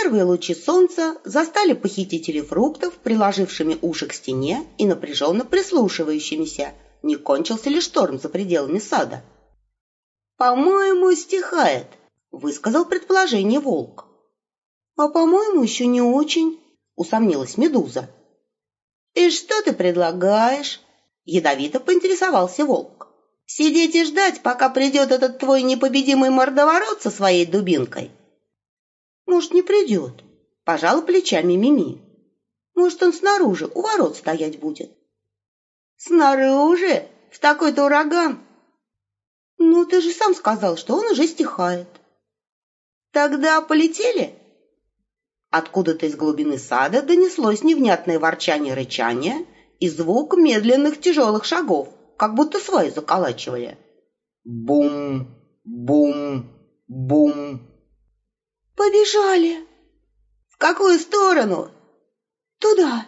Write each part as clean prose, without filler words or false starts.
Первые лучи солнца застали похитителей фруктов, приложившими уши к стене и напряженно прислушивающимися, не кончился ли шторм за пределами сада. «По-моему, стихает», — высказал предположение волк. «А по-моему, еще не очень», — усомнилась медуза. «И что ты предлагаешь?» — ядовито поинтересовался волк. «Сидеть и ждать, пока придет этот твой непобедимый мордоворот со своей дубинкой?» «Может, не придет», — пожала плечами Мими. «Может, он снаружи, у ворот стоять будет». «Снаружи? В такой-то ураган?» «Ну, ты же сам сказал, что он уже стихает». «Тогда полетели?» Откуда-то из глубины сада донеслось невнятное ворчание-рычание и звук медленных тяжелых шагов, как будто сваи заколачивали. Бум, бум, бум. «Побежали!» «В какую сторону?» «Туда!»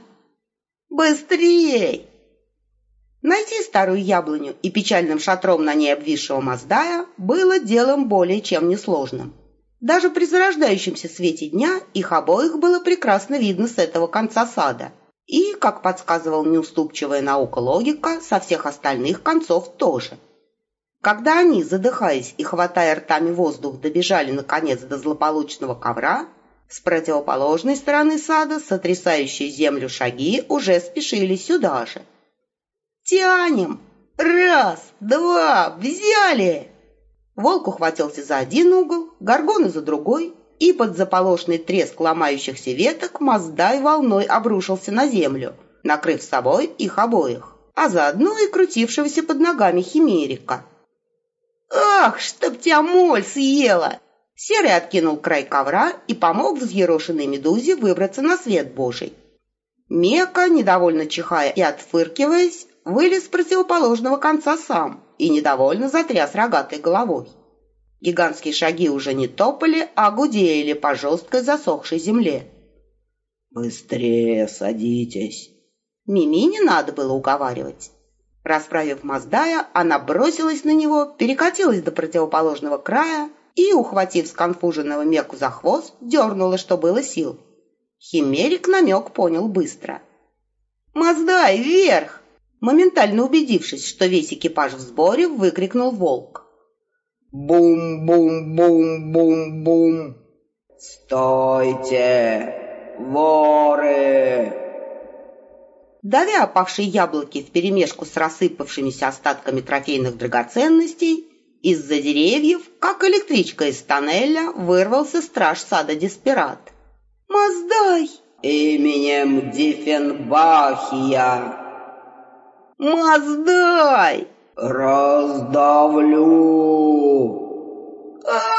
«Быстрей!» Найти старую яблоню и печальным шатром на ней обвисшего Маздая было делом более чем несложным. Даже при зарождающемся свете дня их обоих было прекрасно видно с этого конца сада. И, как подсказывала неуступчивая наука логика, со всех остальных концов тоже. Когда они, задыхаясь и хватая ртами воздух, добежали наконец до злополучного ковра, с противоположной стороны сада сотрясающие землю шаги уже спешили сюда же. «Тянем! Раз, два, взяли!» Волк ухватился за один угол, горгоны за другой, и под заполошный треск ломающихся веток Маздай волной обрушился на землю, накрыв собой их обоих, а заодно и крутившегося под ногами химерика. «Ах, чтоб тебя моль съела!» Серый откинул край ковра и помог взъерошенной медузе выбраться на свет Божий. Мека, недовольно чихая и отфыркиваясь, вылез с противоположного конца сам и недовольно затряс рогатой головой. Гигантские шаги уже не топали, а гудели по жесткой засохшей земле. «Быстрее садитесь!» Мими не надо было уговаривать. Расправив Маздая, она бросилась на него, перекатилась до противоположного края и, ухватив сконфуженного Меку за хвост, дернула, что было сил. Химерик намек понял быстро. «Маздай, вверх!» Моментально убедившись, что весь экипаж в сборе, выкрикнул волк. «Бум-бум-бум-бум-бум! Стойте, воры!» Давя опавшие яблоки вперемешку с рассыпавшимися остатками трофейных драгоценностей, из-за деревьев, как электричка из тоннеля, вырвался страж сада Деспират. «Маздай!» «Именем Диффенбахия!» «Маздай!» «Раздавлю!»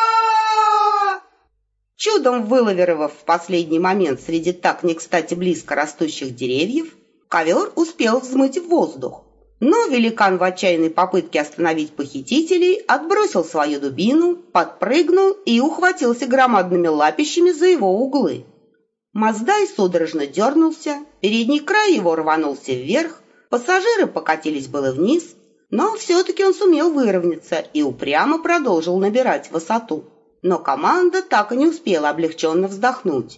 Чудом вылавировав в последний момент среди так не кстати близко растущих деревьев, ковер успел взмыть в воздух. Но великан в отчаянной попытке остановить похитителей отбросил свою дубину, подпрыгнул и ухватился громадными лапищами за его углы. Маздай судорожно дернулся, передний край его рванулся вверх, пассажиры покатились было вниз, но все-таки он сумел выровняться и упрямо продолжил набирать высоту. Но команда так и не успела облегченно вздохнуть.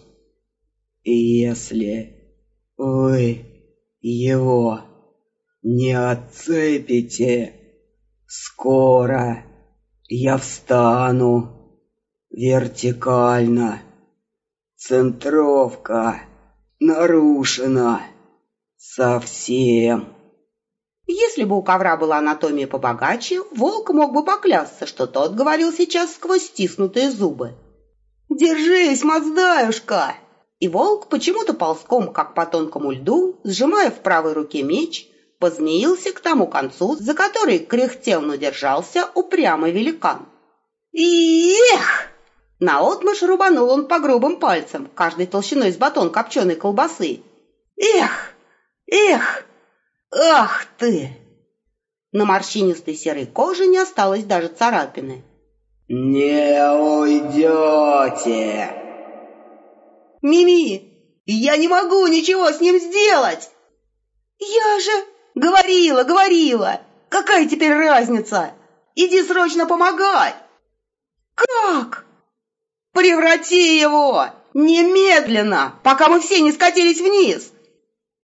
«Если вы его не отцепите, скоро я встану вертикально. Центровка нарушена совсем». Если бы у ковра была анатомия побогаче, волк мог бы поклясться, что тот говорил сейчас сквозь стиснутые зубы. «Держись, Маздаюшка!» И волк почему-то ползком, как по тонкому льду, сжимая в правой руке меч, позмеился к тому концу, за который кряхтел, но держался упрямый великан. «Эх!» Наотмашь рубанул он по грубым пальцам, каждой толщиной с батон копченой колбасы. «Эх! Эх! Ах ты!» На морщинистой серой коже не осталось даже царапины. «Не уйдете!» «Мими, я не могу ничего с ним сделать!» «Я же говорила! Какая теперь разница? Иди срочно помогай!» «Как?» «Преврати его! «Немедленно, пока мы все не скатились вниз!»